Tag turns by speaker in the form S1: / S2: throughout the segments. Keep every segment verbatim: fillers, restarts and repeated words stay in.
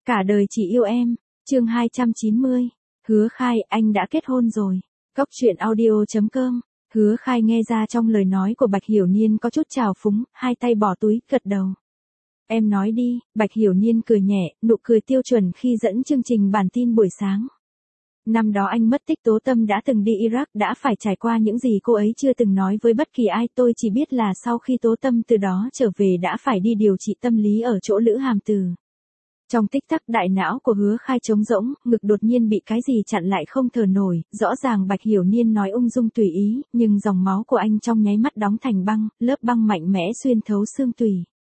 S1: Cả đời chỉ yêu em, chương hai trăm chín mươi. Hứa Khai, anh đã kết hôn rồi. Cốc truyện audio chấm com. Hứa Khai nghe ra trong lời nói của Bạch Hiểu Niên có chút trào phúng, hai tay bỏ túi, gật đầu. Em nói đi, Bạch Hiểu Niên cười nhẹ, nụ cười tiêu chuẩn khi dẫn chương trình bản tin buổi sáng. Năm đó anh mất tích Tố Tâm đã từng đi Iraq, đã phải trải qua những gì cô ấy chưa từng nói với bất kỳ ai. Tôi chỉ biết là sau khi Tố Tâm từ đó trở về đã phải đi điều trị tâm lý ở chỗ Lữ Hàm Từ. Trong tích tắc đại não của Hứa Khai trống rỗng, ngực đột nhiên bị cái gì chặn lại không thở nổi, rõ ràng Bạch Hiểu Niên nói ung dung tùy ý, nhưng dòng máu của anh trong nháy mắt đóng thành băng, lớp băng mạnh mẽ xuyên thấu xương tủy.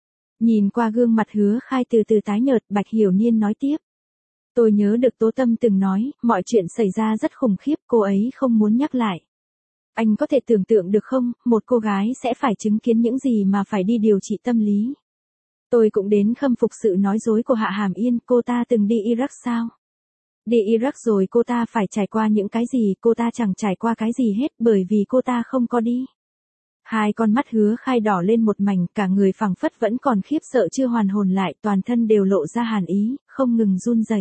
S1: Nhìn qua gương mặt Hứa Khai từ từ tái nhợt, Bạch Hiểu Niên nói tiếp. Tôi nhớ được Tố Tâm từng nói, mọi chuyện xảy ra rất khủng khiếp, cô ấy không muốn nhắc lại. Anh có thể tưởng tượng được không, một cô gái sẽ phải chứng kiến những gì mà phải đi điều trị tâm lý. Tôi cũng đến khâm phục sự nói dối của Hạ Hàm Yên, cô ta từng đi Iraq sao? Đi Iraq rồi cô ta phải trải qua những cái gì, cô ta chẳng trải qua cái gì hết bởi vì cô ta không có đi. Hai con mắt Hứa Khai đỏ lên một mảnh, cả người phảng phất vẫn còn khiếp sợ chưa hoàn hồn lại, toàn thân đều lộ ra hàn ý, không ngừng run rẩy.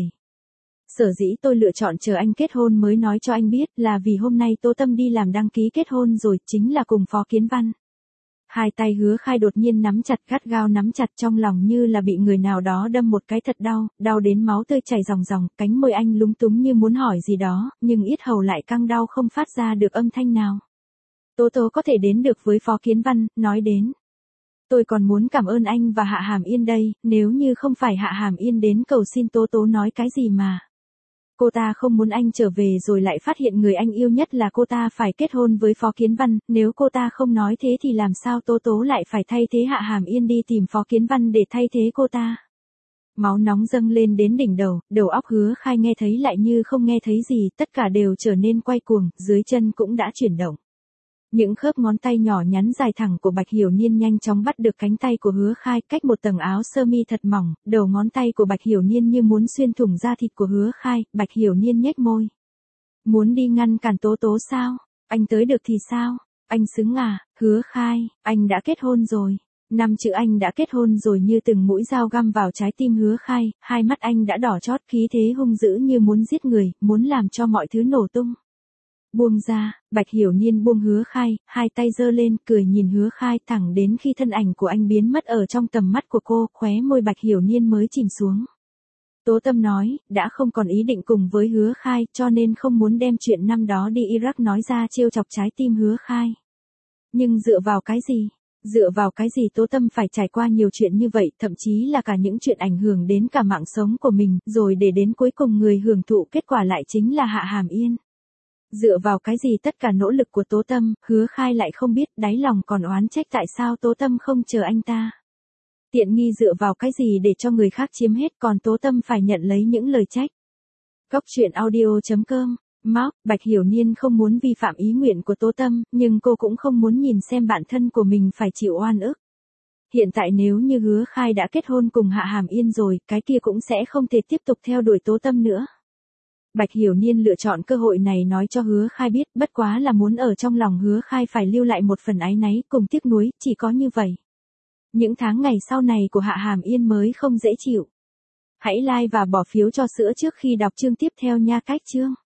S1: Sở dĩ tôi lựa chọn chờ anh kết hôn mới nói cho anh biết là vì hôm nay Tố Tâm đi làm đăng ký kết hôn rồi, chính là cùng Phó Kiến Văn. Hai tay Hứa Khai đột nhiên nắm chặt, gắt gao nắm chặt, trong lòng như là bị người nào đó đâm một cái thật đau, đau đến máu tươi chảy ròng ròng, cánh môi anh lúng túng như muốn hỏi gì đó, nhưng yết hầu lại căng đau không phát ra được âm thanh nào. Tố Tố có thể đến được với Phó Kiến Văn, nói đến. Tôi còn muốn cảm ơn anh và Hạ Hàm Yên đây, nếu như không phải Hạ Hàm Yên đến cầu xin Tố Tố nói cái gì mà. Cô ta không muốn anh trở về rồi lại phát hiện người anh yêu nhất là cô ta phải kết hôn với Phó Kiến Văn, nếu cô ta không nói thế thì làm sao Tố Tố lại phải thay thế Hạ Hàm Yên đi tìm Phó Kiến Văn để thay thế cô ta. Máu nóng dâng lên đến đỉnh đầu, đầu óc Hứa Khai nghe thấy lại như không nghe thấy gì, tất cả đều trở nên quay cuồng, dưới chân cũng đã chuyển động. Những khớp ngón tay nhỏ nhắn dài thẳng của Bạch Hiểu Niên nhanh chóng bắt được cánh tay của Hứa Khai, cách một tầng áo sơ mi thật mỏng, đầu ngón tay của Bạch Hiểu Niên như muốn xuyên thủng da thịt của Hứa Khai, Bạch Hiểu Niên nhếch môi. Muốn đi ngăn cản Tố Tố sao? Anh tới được thì sao? Anh xứng à? Hứa Khai, anh đã kết hôn rồi. Năm chữ anh đã kết hôn rồi như từng mũi dao găm vào trái tim Hứa Khai, hai mắt anh đã đỏ chót, khí thế hung dữ như muốn giết người, muốn làm cho mọi thứ nổ tung. Buông ra, Bạch Hiểu Niên buông Hứa Khai, hai tay giơ lên, cười nhìn Hứa Khai thẳng đến khi thân ảnh của anh biến mất ở trong tầm mắt của cô, khóe môi Bạch Hiểu Niên mới chìm xuống. Tố Tâm nói, đã không còn ý định cùng với Hứa Khai, cho nên không muốn đem chuyện năm đó đi Iraq nói ra trêu chọc trái tim Hứa Khai. Nhưng dựa vào cái gì? Dựa vào cái gì Tố Tâm phải trải qua nhiều chuyện như vậy, thậm chí là cả những chuyện ảnh hưởng đến cả mạng sống của mình, rồi để đến cuối cùng người hưởng thụ kết quả lại chính là Hạ Hàm Yên. Dựa vào cái gì tất cả nỗ lực của Tố Tâm, Hứa Khai lại không biết, đáy lòng còn oán trách tại sao Tố Tâm không chờ anh ta. Tiện nghi dựa vào cái gì để cho người khác chiếm hết, còn Tố Tâm phải nhận lấy những lời trách. Cốc truyện audio chấm com. Móc, Bạch Hiểu Niên không muốn vi phạm ý nguyện của Tố Tâm, nhưng cô cũng không muốn nhìn xem bản thân của mình phải chịu oan ức. Hiện tại nếu như Hứa Khai đã kết hôn cùng Hạ Hàm Yên rồi, cái kia cũng sẽ không thể tiếp tục theo đuổi Tố Tâm nữa. Bạch Hiểu Niên lựa chọn cơ hội này nói cho Hứa Khai biết, bất quá là muốn ở trong lòng Hứa Khai phải lưu lại một phần áy náy cùng tiếc nuối, chỉ có như vậy. Những tháng ngày sau này của Hạ Hàm Yên mới không dễ chịu. Hãy like và bỏ phiếu cho sữa trước khi đọc chương tiếp theo nha. Cách chương.